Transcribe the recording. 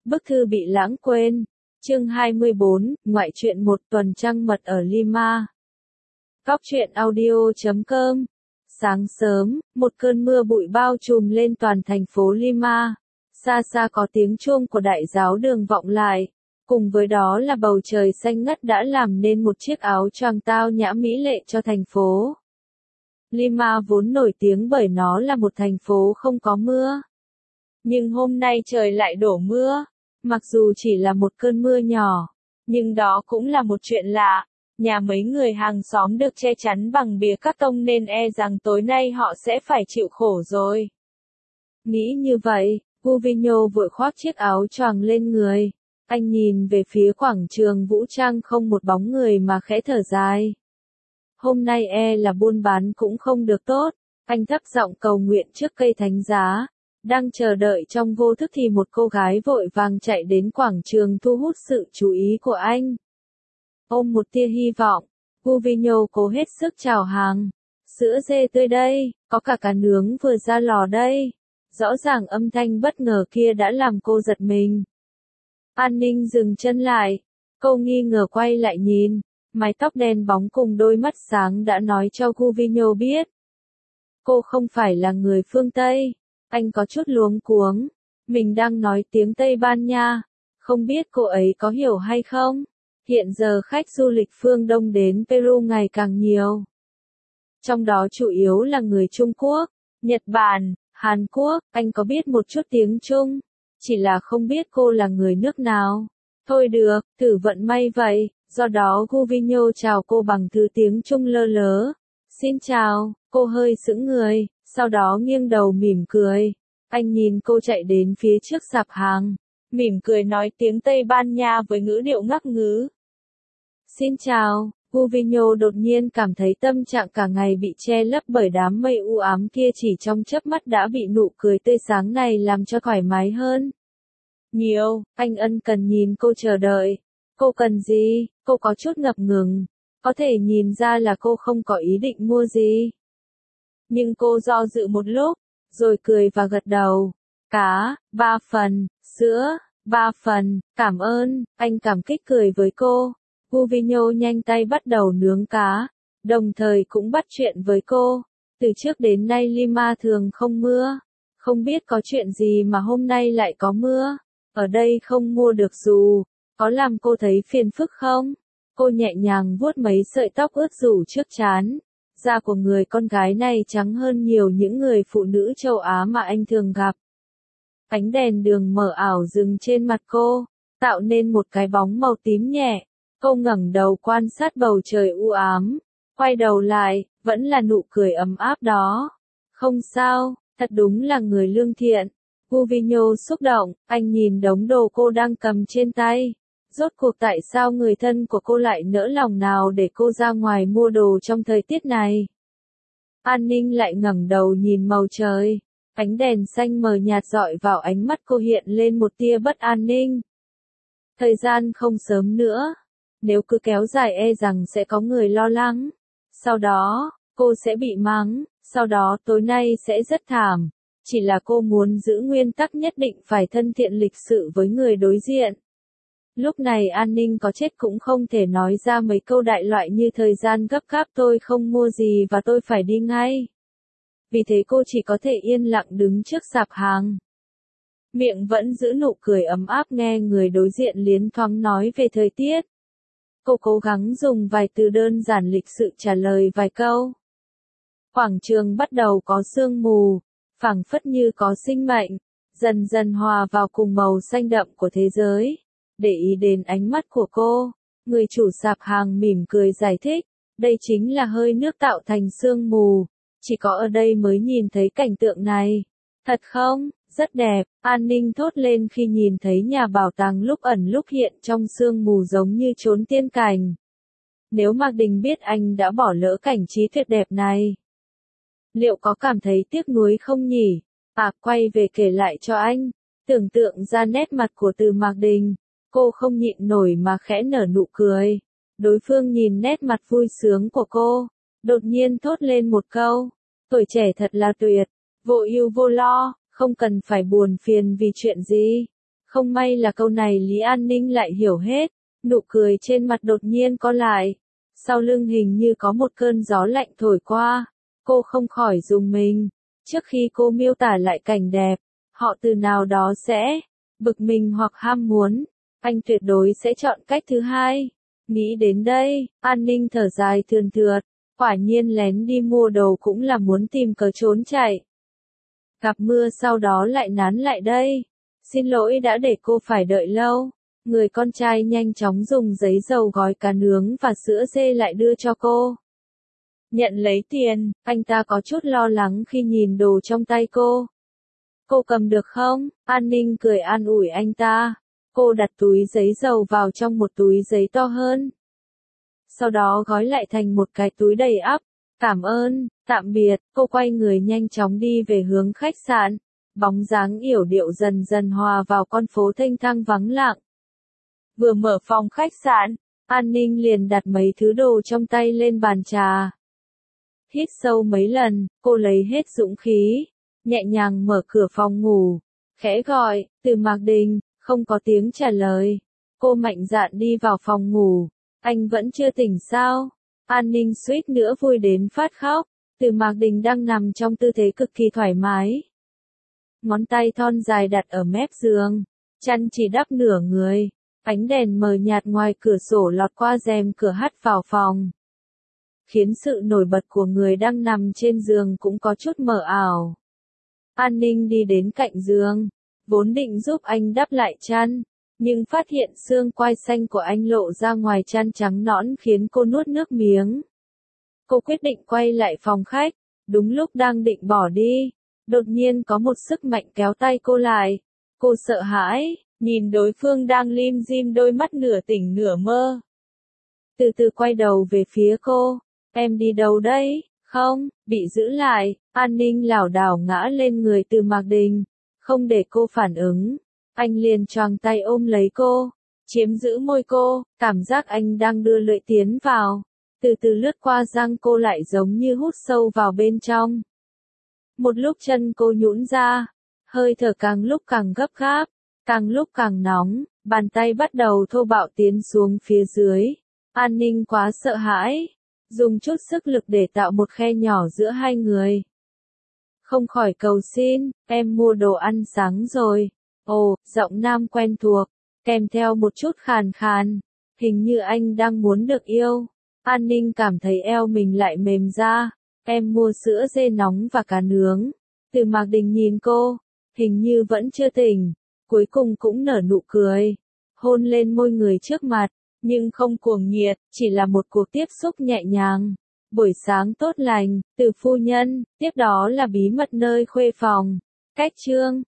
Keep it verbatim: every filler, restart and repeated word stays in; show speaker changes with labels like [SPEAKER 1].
[SPEAKER 1] Bức thư bị lãng quên. Chương hai mươi bốn, ngoại truyện một tuần trăng mật ở Lima. Góc truyện audio chấm com. Sáng sớm, một cơn mưa bụi bao trùm lên toàn thành phố Lima. Xa xa có tiếng chuông của đại giáo đường vọng lại. Cùng với đó là bầu trời xanh ngắt đã làm nên một chiếc áo choàng tao nhã mỹ lệ cho thành phố. Lima vốn nổi tiếng bởi nó là một thành phố không có mưa. Nhưng hôm nay trời lại đổ mưa. Mặc dù chỉ là một cơn mưa nhỏ, nhưng đó cũng là một chuyện lạ. Nhà mấy người hàng xóm được che chắn bằng bìa cát tông nên e rằng tối nay họ sẽ phải chịu khổ rồi. Nghĩ như vậy, Guvino vội khoác chiếc áo choàng lên người. Anh nhìn về phía quảng trường vũ trang không một bóng người mà khẽ thở dài. Hôm nay e là buôn bán cũng không được tốt. Anh thấp giọng cầu nguyện trước cây thánh giá. Đang chờ đợi trong vô thức thì một cô gái vội vàng chạy đến quảng trường thu hút sự chú ý của anh. Ôm một tia hy vọng, Guvino cố hết sức chào hàng. Sữa dê tươi đây, có cả cá nướng vừa ra lò đây. Rõ ràng âm thanh bất ngờ kia đã làm cô giật mình. An Ninh dừng chân lại. Cô nghi ngờ quay lại nhìn. Mái tóc đen bóng cùng đôi mắt sáng đã nói cho Guvino biết. Cô không phải là người phương Tây. Anh có chút luống cuống. Mình đang nói tiếng Tây Ban Nha. Không biết cô ấy có hiểu hay không? Hiện giờ khách du lịch phương Đông đến Peru ngày càng nhiều. Trong đó chủ yếu là người Trung Quốc, Nhật Bản, Hàn Quốc. Anh có biết một chút tiếng Trung. Chỉ là không biết cô là người nước nào. Thôi được, thử vận may vậy. Do đó Guvino chào cô bằng thứ tiếng Trung lơ lớ. Xin chào, cô hơi sững người. Sau đó nghiêng đầu mỉm cười. Anh nhìn cô chạy đến phía trước sạp hàng. Mỉm cười nói tiếng Tây Ban Nha với ngữ điệu ngắc ngứ. Xin chào, Guvino đột nhiên cảm thấy tâm trạng cả ngày bị che lấp bởi đám mây u ám kia chỉ trong chớp mắt đã bị nụ cười tươi sáng này làm cho thoải mái hơn. Nhiều, anh ân cần nhìn cô chờ đợi. Cô cần gì? Cô có chút ngập ngừng. Có thể nhìn ra là cô không có ý định mua gì. Nhưng cô do dự một lúc, rồi cười và gật đầu. Cá, ba phần, sữa, ba phần, cảm ơn, anh cảm kích cười với cô. Guvino nhanh tay bắt đầu nướng cá, đồng thời cũng bắt chuyện với cô. Từ trước đến nay Lima thường không mưa. Không biết có chuyện gì mà hôm nay lại có mưa. Ở đây không mua được dù, có làm cô thấy phiền phức không? Cô nhẹ nhàng vuốt mấy sợi tóc ướt rủ trước trán. Da của người con gái này trắng hơn nhiều những người phụ nữ châu Á mà anh thường gặp. Ánh đèn đường mờ ảo dừng trên mặt cô, tạo nên một cái bóng màu tím nhẹ. Cô ngẩng đầu quan sát bầu trời u ám, quay đầu lại, vẫn là nụ cười ấm áp đó. Không sao, thật đúng là người lương thiện. Guvino xúc động, anh nhìn đống đồ cô đang cầm trên tay. Rốt cuộc tại sao người thân của cô lại nỡ lòng nào để cô ra ngoài mua đồ trong thời tiết này? An Ninh lại ngẩng đầu nhìn màu trời. Ánh đèn xanh mờ nhạt dọi vào ánh mắt cô hiện lên một tia bất an ninh. Thời gian không sớm nữa. Nếu cứ kéo dài e rằng sẽ có người lo lắng. Sau đó, cô sẽ bị mắng. Sau đó tối nay sẽ rất thảm. Chỉ là cô muốn giữ nguyên tắc nhất định phải thân thiện lịch sự với người đối diện. Lúc này An Ninh có chết cũng không thể nói ra mấy câu đại loại như thời gian gấp gáp tôi không mua gì và tôi phải đi ngay. Vì thế cô chỉ có thể yên lặng đứng trước sạp hàng. Miệng vẫn giữ nụ cười ấm áp nghe người đối diện liến thoáng nói về thời tiết. Cô cố gắng dùng vài từ đơn giản lịch sự trả lời vài câu. Quảng trường bắt đầu có sương mù, phảng phất như có sinh mệnh, dần dần hòa vào cùng màu xanh đậm của thế giới. Để ý đến ánh mắt của cô, người chủ sạp hàng mỉm cười giải thích, đây chính là hơi nước tạo thành sương mù, chỉ có ở đây mới nhìn thấy cảnh tượng này. Thật không? Rất đẹp, An Ninh thốt lên khi nhìn thấy nhà bảo tàng lúc ẩn lúc hiện trong sương mù giống như chốn tiên cảnh. Nếu Mạc Đình biết anh đã bỏ lỡ cảnh trí tuyệt đẹp này, liệu có cảm thấy tiếc nuối không nhỉ? À, quay về kể lại cho anh, tưởng tượng ra nét mặt của Từ Mạc Đình. Cô không nhịn nổi mà khẽ nở nụ cười. Đối phương nhìn nét mặt vui sướng của cô, đột nhiên thốt lên một câu. Tuổi trẻ thật là tuyệt, vô ưu vô lo, không cần phải buồn phiền vì chuyện gì. Không may là câu này Lý An Ninh lại hiểu hết, nụ cười trên mặt đột nhiên co lại. Sau lưng hình như có một cơn gió lạnh thổi qua, cô không khỏi rùng mình. Trước khi cô miêu tả lại cảnh đẹp, họ từ nào đó sẽ bực mình hoặc ham muốn, anh tuyệt đối sẽ chọn cách thứ hai. Nghĩ đến đây, An Ninh thở dài thườn thượt, quả nhiên lén đi mua đồ cũng là muốn tìm cớ trốn chạy. Gặp mưa sau đó lại nán lại đây. Xin lỗi đã để cô phải đợi lâu. Người con trai nhanh chóng dùng giấy dầu gói cá nướng và sữa dê lại đưa cho cô. Nhận lấy tiền, anh ta có chút lo lắng khi nhìn đồ trong tay cô. Cô cầm được không? An Ninh cười an ủi anh ta. Cô đặt túi giấy dầu vào trong một túi giấy to hơn. Sau đó gói lại thành một cái túi đầy ắp. Cảm ơn, tạm biệt, cô quay người nhanh chóng đi về hướng khách sạn. Bóng dáng yểu điệu dần dần hòa vào con phố thênh thang vắng lặng. Vừa mở phòng khách sạn, An Ninh liền đặt mấy thứ đồ trong tay lên bàn trà. Hít sâu mấy lần, cô lấy hết dũng khí, nhẹ nhàng mở cửa phòng ngủ, khẽ gọi, Từ Mạc Đình, không có tiếng trả lời. Cô mạnh dạn đi vào phòng ngủ, anh vẫn chưa tỉnh sao? An Ninh suýt nữa vui đến phát khóc, Từ Mạc Đình đang nằm trong tư thế cực kỳ thoải mái. Ngón tay thon dài đặt ở mép giường, chăn chỉ đắp nửa người, ánh đèn mờ nhạt ngoài cửa sổ lọt qua rèm cửa hắt vào phòng, khiến sự nổi bật của người đang nằm trên giường cũng có chút mờ ảo. An Ninh đi đến cạnh giường, vốn định giúp anh đắp lại chăn, nhưng phát hiện xương quai xanh của anh lộ ra ngoài chăn trắng nõn khiến cô nuốt nước miếng. Cô quyết định quay lại phòng khách, đúng lúc đang định bỏ đi, đột nhiên có một sức mạnh kéo tay cô lại. Cô sợ hãi, nhìn đối phương đang lim dim đôi mắt nửa tỉnh nửa mơ. Từ từ quay đầu về phía cô, em đi đâu đấy? Không, bị giữ lại, An Ninh lảo đảo ngã lên người Từ Mạc Đình, không để cô phản ứng. Anh liền choàng tay ôm lấy cô, chiếm giữ môi cô, cảm giác anh đang đưa lưỡi tiến vào, từ từ lướt qua răng cô lại giống như hút sâu vào bên trong. Một lúc chân cô nhũn ra, hơi thở càng lúc càng gấp gáp, càng lúc càng nóng, bàn tay bắt đầu thô bạo tiến xuống phía dưới. An Ninh quá sợ hãi, dùng chút sức lực để tạo một khe nhỏ giữa hai người. Không khỏi cầu xin, em mua đồ ăn sáng rồi. Ồ, giọng nam quen thuộc, kèm theo một chút khàn khàn, hình như anh đang muốn được yêu. An Ninh cảm thấy eo mình lại mềm ra, em mua sữa dê nóng và cá nướng. Từ Mạc Đình nhìn cô, hình như vẫn chưa tỉnh, cuối cùng cũng nở nụ cười, hôn lên môi người trước mặt, nhưng không cuồng nhiệt, chỉ là một cuộc tiếp xúc nhẹ nhàng. Buổi sáng tốt lành, Từ phu nhân, tiếp đó là bí mật nơi khuê phòng. Cách chương